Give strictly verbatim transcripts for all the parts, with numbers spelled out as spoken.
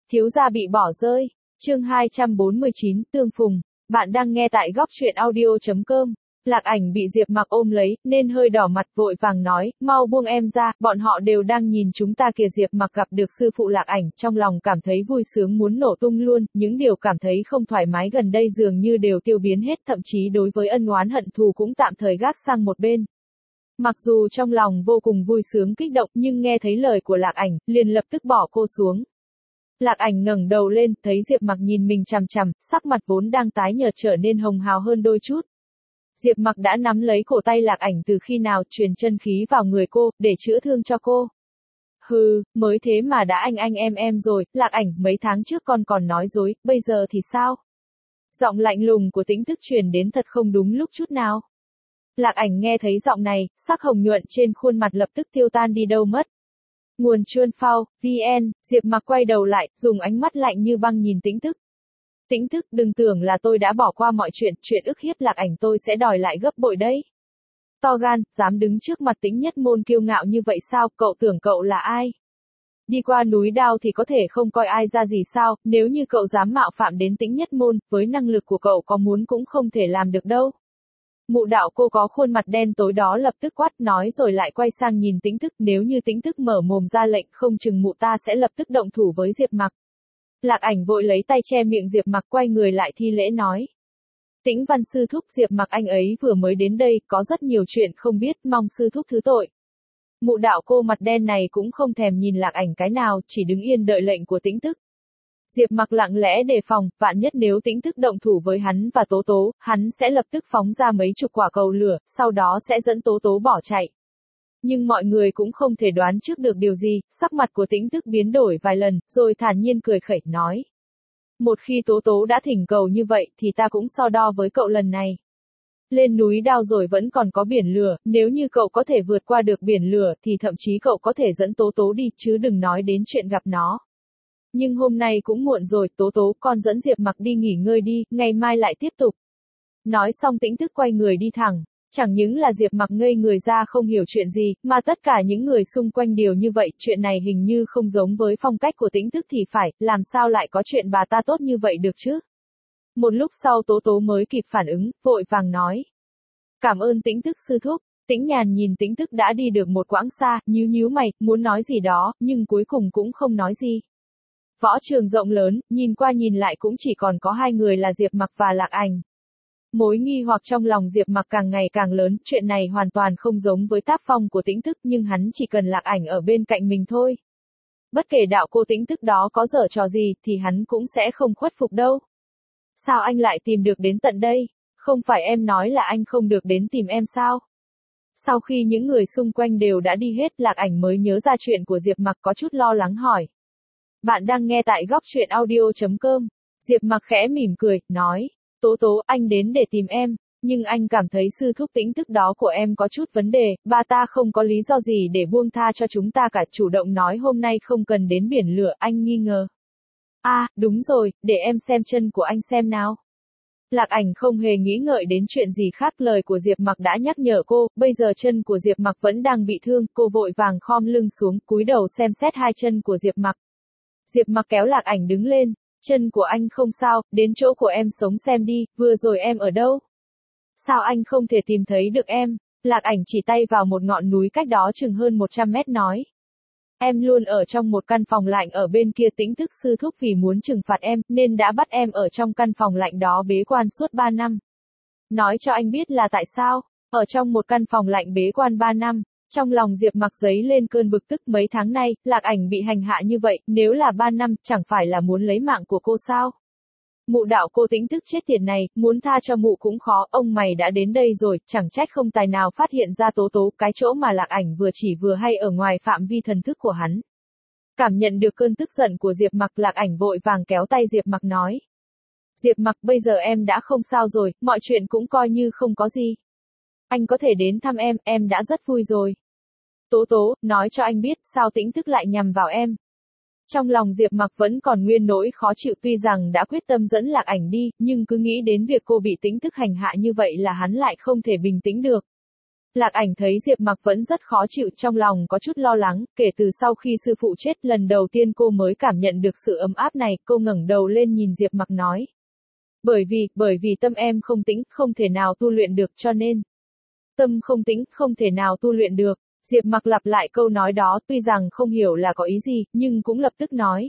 Thiếu gia bị bỏ rơi. Chương hai trăm bốn mươi chín, tương phùng. Bạn đang nghe tại góc truyện audio chấm com. Lạc Ảnh bị Diệp Mặc ôm lấy, nên hơi đỏ mặt vội vàng nói, mau buông em ra, bọn họ đều đang nhìn chúng ta kìa. Diệp Mặc gặp được sư phụ Lạc Ảnh, trong lòng cảm thấy vui sướng muốn nổ tung luôn, những điều cảm thấy không thoải mái gần đây dường như đều tiêu biến hết, thậm chí đối với ân oán hận thù cũng tạm thời gác sang một bên. Mặc dù trong lòng vô cùng vui sướng kích động, nhưng nghe thấy lời của Lạc Ảnh, liền lập tức bỏ cô xuống. Lạc Ảnh ngẩng đầu lên, thấy Diệp Mặc nhìn mình chằm chằm, sắc mặt vốn đang tái nhợt trở nên hồng hào hơn đôi chút. Diệp Mặc đã nắm lấy cổ tay Lạc Ảnh từ khi nào, truyền chân khí vào người cô, để chữa thương cho cô. Hừ, mới thế mà đã anh anh em em rồi. Lạc Ảnh, mấy tháng trước con còn nói dối, bây giờ thì sao? Giọng lạnh lùng của Tĩnh Thức truyền đến thật không đúng lúc chút nào. Lạc Ảnh nghe thấy giọng này, sắc hồng nhuận trên khuôn mặt lập tức tiêu tan đi đâu mất. Nguồn Chuan Phao, vn, Diệp Mặc quay đầu lại, dùng ánh mắt lạnh như băng nhìn Tĩnh Thức. Tĩnh Thức, đừng tưởng là tôi đã bỏ qua mọi chuyện, chuyện ức hiếp Lạc Ảnh tôi sẽ đòi lại gấp bội đấy. To gan, dám đứng trước mặt Tĩnh Nhất Môn kiêu ngạo như vậy sao, cậu tưởng cậu là ai? Đi qua núi Đao thì có thể không coi ai ra gì sao, nếu như cậu dám mạo phạm đến Tĩnh Nhất Môn, với năng lực của cậu có muốn cũng không thể làm được đâu. Mụ đạo cô có khuôn mặt đen tối đó lập tức quát nói rồi lại quay sang nhìn Tĩnh Thức, nếu như Tĩnh Thức mở mồm ra lệnh không chừng mụ ta sẽ lập tức động thủ với Diệp Mặc. Lạc Ảnh vội lấy tay che miệng Diệp Mặc, quay người lại thi lễ nói. Tĩnh Văn sư thúc, Diệp Mặc anh ấy vừa mới đến đây, có rất nhiều chuyện không biết, mong sư thúc thứ tội. Mụ đạo cô mặt đen này cũng không thèm nhìn Lạc Ảnh cái nào, chỉ đứng yên đợi lệnh của Tĩnh Thức. Diệp Mặc lặng lẽ đề phòng, vạn nhất nếu Tĩnh Thức động thủ với hắn và Tố Tố, hắn sẽ lập tức phóng ra mấy chục quả cầu lửa, sau đó sẽ dẫn Tố Tố bỏ chạy. Nhưng mọi người cũng không thể đoán trước được điều gì, sắc mặt của Tĩnh Thức biến đổi vài lần, rồi thản nhiên cười khẩy nói. Một khi Tố Tố đã thỉnh cầu như vậy, thì ta cũng so đo với cậu lần này. Lên núi Đao rồi vẫn còn có biển lửa, nếu như cậu có thể vượt qua được biển lửa thì thậm chí cậu có thể dẫn Tố Tố đi, chứ đừng nói đến chuyện gặp nó. Nhưng hôm nay cũng muộn rồi, Tố Tố, con dẫn Diệp Mặc đi nghỉ ngơi đi, ngày mai lại tiếp tục. Nói xong Tĩnh Thức quay người đi thẳng. Chẳng những là Diệp Mặc ngây người ra không hiểu chuyện gì, mà tất cả những người xung quanh đều như vậy, chuyện này hình như không giống với phong cách của Tĩnh Thức thì phải, làm sao lại có chuyện bà ta tốt như vậy được chứ? Một lúc sau Tố Tố mới kịp phản ứng, vội vàng nói. Cảm ơn Tĩnh Thức sư thúc. Tĩnh Nhàn nhìn Tĩnh Thức đã đi được một quãng xa, nhíu nhíu mày, muốn nói gì đó, nhưng cuối cùng cũng không nói gì. Võ trường rộng lớn, nhìn qua nhìn lại cũng chỉ còn có hai người là Diệp Mặc và Lạc Ảnh. Mối nghi hoặc trong lòng Diệp Mặc càng ngày càng lớn, chuyện này hoàn toàn không giống với tác phong của Tĩnh Thức, nhưng hắn chỉ cần Lạc Ảnh ở bên cạnh mình thôi. Bất kể đạo cô Tĩnh Thức đó có giở trò gì, thì hắn cũng sẽ không khuất phục đâu. Sao anh lại tìm được đến tận đây? Không phải em nói là anh không được đến tìm em sao? Sau khi những người xung quanh đều đã đi hết, Lạc Ảnh mới nhớ ra chuyện của Diệp Mặc, có chút lo lắng hỏi. Bạn đang nghe tại góc truyện audio chấm com. Diệp Mặc khẽ mỉm cười, nói. Tố Tố, anh đến để tìm em, nhưng anh cảm thấy sư thúc Tĩnh Thức đó của em có chút vấn đề, bà ta không có lý do gì để buông tha cho chúng ta cả, chủ động nói hôm nay không cần đến biển lửa, anh nghi ngờ. À, đúng rồi, để em xem chân của anh xem nào. Lạc Ảnh không hề nghĩ ngợi đến chuyện gì khác, lời của Diệp Mặc đã nhắc nhở cô, bây giờ chân của Diệp Mặc vẫn đang bị thương, cô vội vàng khom lưng xuống, cúi đầu xem xét hai chân của Diệp Mặc. Diệp Mặc kéo Lạc Ảnh đứng lên. Chân của anh không sao, đến chỗ của em sống xem đi, vừa rồi em ở đâu? Sao anh không thể tìm thấy được em? Lạc Ảnh chỉ tay vào một ngọn núi cách đó chừng hơn một trăm mét nói. Em luôn ở trong một căn phòng lạnh ở bên kia, Tĩnh Thức sư thúc vì muốn trừng phạt em, nên đã bắt em ở trong căn phòng lạnh đó bế quan suốt ba năm. Nói cho anh biết là tại sao, ở trong một căn phòng lạnh bế quan ba năm. Trong lòng Diệp Mặc dấy lên cơn bực tức, mấy tháng nay, Lạc Ảnh bị hành hạ như vậy, nếu là ba năm, chẳng phải là muốn lấy mạng của cô sao? Mụ đạo cô Tĩnh Thức chết tiệt này, muốn tha cho mụ cũng khó, ông mày đã đến đây rồi, chẳng trách không tài nào phát hiện ra Tố Tố, cái chỗ mà Lạc Ảnh vừa chỉ vừa hay ở ngoài phạm vi thần thức của hắn. Cảm nhận được cơn tức giận của Diệp Mặc, Lạc Ảnh vội vàng kéo tay Diệp Mặc nói. Diệp Mặc, bây giờ em đã không sao rồi, mọi chuyện cũng coi như không có gì. Anh có thể đến thăm em, em đã rất vui rồi. Tố Tố, nói cho anh biết, sao Tĩnh Thức lại nhằm vào em? Trong lòng Diệp Mặc vẫn còn nguyên nỗi khó chịu, tuy rằng đã quyết tâm dẫn Lạc Ảnh đi, nhưng cứ nghĩ đến việc cô bị Tĩnh Thức hành hạ như vậy là hắn lại không thể bình tĩnh được. Lạc Ảnh thấy Diệp Mặc vẫn rất khó chịu, trong lòng có chút lo lắng, kể từ sau khi sư phụ chết lần đầu tiên cô mới cảm nhận được sự ấm áp này, cô ngẩng đầu lên nhìn Diệp Mặc nói. Bởi vì, bởi vì tâm em không tĩnh, không thể nào tu luyện được cho nên. Tâm không tĩnh, không thể nào tu luyện được. Diệp Mặc lặp lại câu nói đó, tuy rằng không hiểu là có ý gì, nhưng cũng lập tức nói.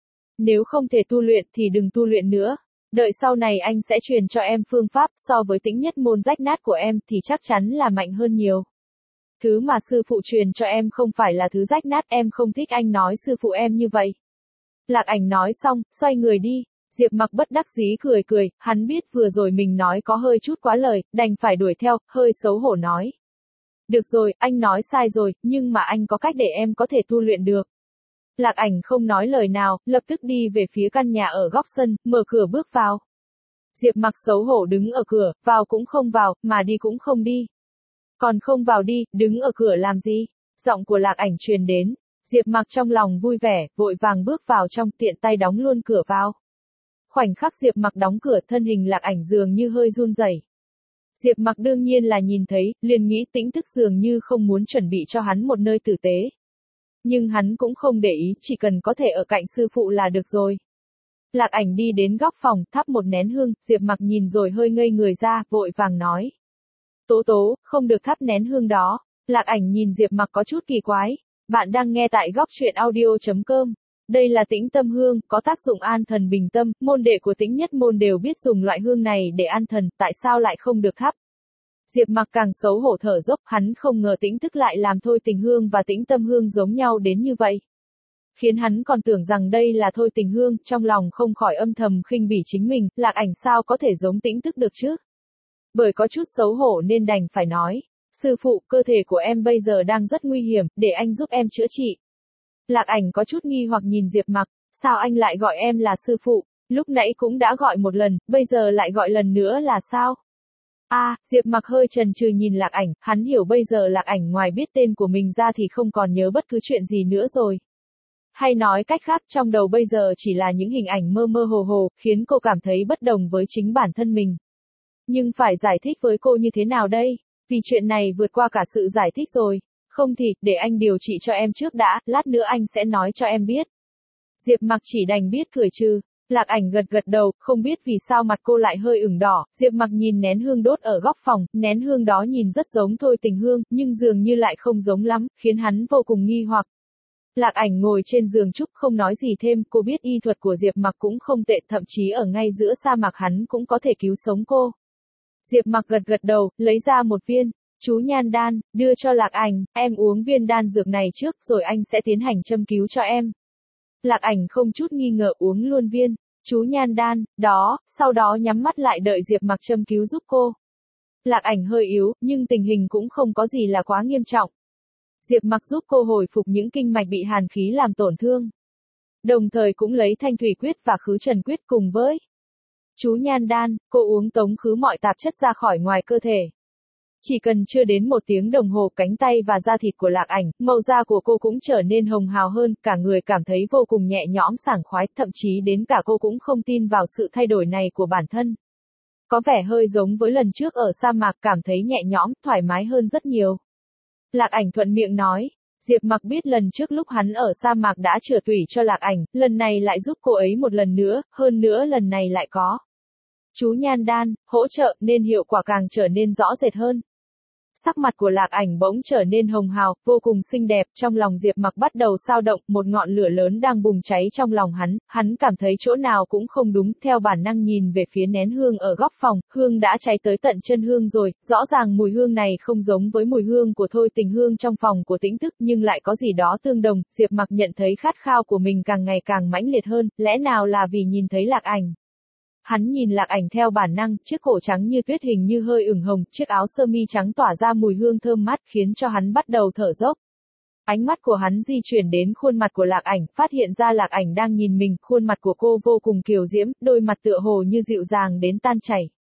Nếu không thể tu luyện thì đừng tu luyện nữa. Đợi sau này anh sẽ truyền cho em phương pháp, so với tĩnh nhất môn rách nát của em thì chắc chắn là mạnh hơn nhiều. Thứ mà sư phụ truyền cho em không phải là thứ rách nát, em không thích anh nói sư phụ em như vậy. Lạc Ảnh nói xong, xoay người đi. Diệp Mặc bất đắc dĩ cười cười, hắn biết vừa rồi mình nói có hơi chút quá lời, đành phải đuổi theo, hơi xấu hổ nói. Được rồi, anh nói sai rồi, nhưng mà anh có cách để em có thể tu luyện được. Lạc Ảnh không nói lời nào, lập tức đi về phía căn nhà ở góc sân, mở cửa bước vào. Diệp Mặc xấu hổ đứng ở cửa, vào cũng không vào, mà đi cũng không đi. Còn không vào đi, đứng ở cửa làm gì? Giọng của Lạc Ảnh truyền đến. Diệp Mặc trong lòng vui vẻ, vội vàng bước vào trong, tiện tay đóng luôn cửa vào. Khoảnh khắc Diệp Mặc đóng cửa, thân hình Lạc Ảnh dường như hơi run rẩy. Diệp Mặc đương nhiên là nhìn thấy, liền nghĩ Tĩnh Thức dường như không muốn chuẩn bị cho hắn một nơi tử tế. Nhưng hắn cũng không để ý, chỉ cần có thể ở cạnh sư phụ là được rồi. Lạc Ảnh đi đến góc phòng, thắp một nén hương, Diệp Mặc nhìn rồi hơi ngây người ra, vội vàng nói. Tố tố, không được thắp nén hương đó. Lạc Ảnh nhìn Diệp Mặc có chút kỳ quái. Bạn đang nghe tại góc truyện audio chấm com. Đây là Tĩnh Tâm Hương, có tác dụng an thần bình tâm, môn đệ của Tĩnh Nhất môn đều biết dùng loại hương này để an thần, tại sao lại không được thắp? Diệp Mặc càng xấu hổ thở dốc, hắn không ngờ Tĩnh Thức lại làm Thôi Tình Hương và Tĩnh Tâm Hương giống nhau đến như vậy. Khiến hắn còn tưởng rằng đây là Thôi Tình Hương, trong lòng không khỏi âm thầm khinh bỉ chính mình, Lạc Ảnh sao có thể giống Tĩnh Thức được chứ? Bởi có chút xấu hổ nên đành phải nói, sư phụ, cơ thể của em bây giờ đang rất nguy hiểm, để anh giúp em chữa trị. Lạc Ảnh có chút nghi hoặc nhìn Diệp Mặc, sao anh lại gọi em là sư phụ, lúc nãy cũng đã gọi một lần, bây giờ lại gọi lần nữa là sao? A, à, Diệp Mặc hơi chần chừ nhìn Lạc Ảnh, hắn hiểu bây giờ Lạc Ảnh ngoài biết tên của mình ra thì không còn nhớ bất cứ chuyện gì nữa rồi. Hay nói cách khác, trong đầu bây giờ chỉ là những hình ảnh mơ mơ hồ hồ, khiến cô cảm thấy bất đồng với chính bản thân mình. Nhưng phải giải thích với cô như thế nào đây? Vì chuyện này vượt qua cả sự giải thích rồi. Không thì, để anh điều trị cho em trước đã, lát nữa anh sẽ nói cho em biết. Diệp Mặc chỉ đành biết cười trừ. Lạc Ảnh gật gật đầu, không biết vì sao mặt cô lại hơi ửng đỏ, Diệp Mặc nhìn nén hương đốt ở góc phòng, nén hương đó nhìn rất giống Thôi Tình Hương, nhưng dường như lại không giống lắm, khiến hắn vô cùng nghi hoặc. Lạc Ảnh ngồi trên giường trúc không nói gì thêm, cô biết y thuật của Diệp Mặc cũng không tệ, thậm chí ở ngay giữa sa mạc hắn cũng có thể cứu sống cô. Diệp Mặc gật gật đầu, lấy ra một viên. Chú nhan đan, đưa cho Lạc Ảnh, em uống viên đan dược này trước rồi anh sẽ tiến hành châm cứu cho em. Lạc Ảnh không chút nghi ngờ uống luôn viên. Chú nhan đan, đó, sau đó nhắm mắt lại đợi Diệp Mặc châm cứu giúp cô. Lạc Ảnh hơi yếu, nhưng tình hình cũng không có gì là quá nghiêm trọng. Diệp Mặc giúp cô hồi phục những kinh mạch bị hàn khí làm tổn thương. Đồng thời cũng lấy thanh thủy quyết và khứ trần quyết cùng với chú nhan đan, cô uống tống khứ mọi tạp chất ra khỏi ngoài cơ thể. Chỉ cần chưa đến một tiếng đồng hồ, cánh tay và da thịt của Lạc Ảnh, màu da của cô cũng trở nên hồng hào hơn, cả người cảm thấy vô cùng nhẹ nhõm sảng khoái, thậm chí đến cả cô cũng không tin vào sự thay đổi này của bản thân. Có vẻ hơi giống với lần trước ở sa mạc, cảm thấy nhẹ nhõm, thoải mái hơn rất nhiều. Lạc Ảnh thuận miệng nói, Diệp Mặc biết lần trước lúc hắn ở sa mạc đã chữa tủy cho Lạc Ảnh, lần này lại giúp cô ấy một lần nữa, hơn nữa lần này lại có chú nhan đan, hỗ trợ nên hiệu quả càng trở nên rõ rệt hơn. Sắc mặt của Lạc Ảnh bỗng trở nên hồng hào, vô cùng xinh đẹp, trong lòng Diệp Mặc bắt đầu dao động, một ngọn lửa lớn đang bùng cháy trong lòng hắn, hắn cảm thấy chỗ nào cũng không đúng, theo bản năng nhìn về phía nén hương ở góc phòng, hương đã cháy tới tận chân hương rồi, rõ ràng mùi hương này không giống với mùi hương của Thôi Tình Hương trong phòng của Tĩnh Thức, nhưng lại có gì đó tương đồng, Diệp Mặc nhận thấy khát khao của mình càng ngày càng mãnh liệt hơn, lẽ nào là vì nhìn thấy Lạc Ảnh. Hắn nhìn Lạc Ảnh theo bản năng, chiếc cổ trắng như tuyết hình như hơi ửng hồng, chiếc áo sơ mi trắng tỏa ra mùi hương thơm mát, khiến cho hắn bắt đầu thở dốc. Ánh mắt của hắn di chuyển đến khuôn mặt của Lạc Ảnh, phát hiện ra Lạc Ảnh đang nhìn mình, khuôn mặt của cô vô cùng kiều diễm, đôi mặt tựa hồ như dịu dàng đến tan chảy.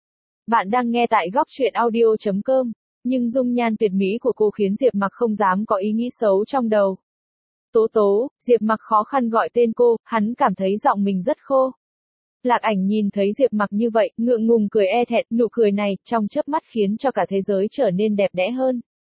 Bạn đang nghe tại góc truyện audio chấm com, nhưng dung nhan tuyệt mỹ của cô khiến Diệp Mặc không dám có ý nghĩ xấu trong đầu. Tố tố, Diệp Mặc khó khăn gọi tên cô, hắn cảm thấy giọng mình rất khô. Lạc Ảnh nhìn thấy Diệp Mặc như vậy, ngượng ngùng cười e thẹn, nụ cười này, trong chớp mắt khiến cho cả thế giới trở nên đẹp đẽ hơn.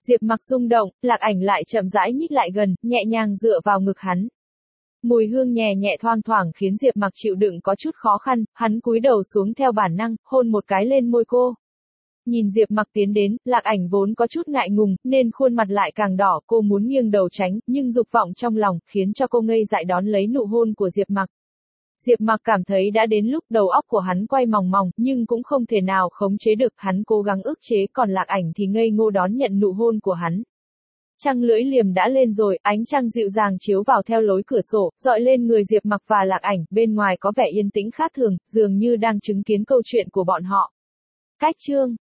Diệp Mặc rung động, Lạc Ảnh lại chậm rãi nhích lại gần, nhẹ nhàng dựa vào ngực hắn. Mùi hương nhẹ nhẹ thoang thoảng khiến Diệp Mặc chịu đựng có chút khó khăn, hắn cúi đầu xuống theo bản năng, hôn một cái lên môi cô. Nhìn Diệp Mặc tiến đến, Lạc Ảnh vốn có chút ngại ngùng, nên khuôn mặt lại càng đỏ, cô muốn nghiêng đầu tránh, nhưng dục vọng trong lòng, khiến cho cô ngây dại đón lấy nụ hôn của Diệp Mặc. Diệp Mặc cảm thấy đã đến lúc đầu óc của hắn quay mòng mòng, nhưng cũng không thể nào khống chế được, hắn cố gắng ức chế, còn Lạc Ảnh thì ngây ngô đón nhận nụ hôn của hắn. Trăng lưỡi liềm đã lên rồi, ánh trăng dịu dàng chiếu vào theo lối cửa sổ, dọi lên người Diệp Mặc và Lạc Ảnh, bên ngoài có vẻ yên tĩnh khác thường, dường như đang chứng kiến câu chuyện của bọn họ. Cách chương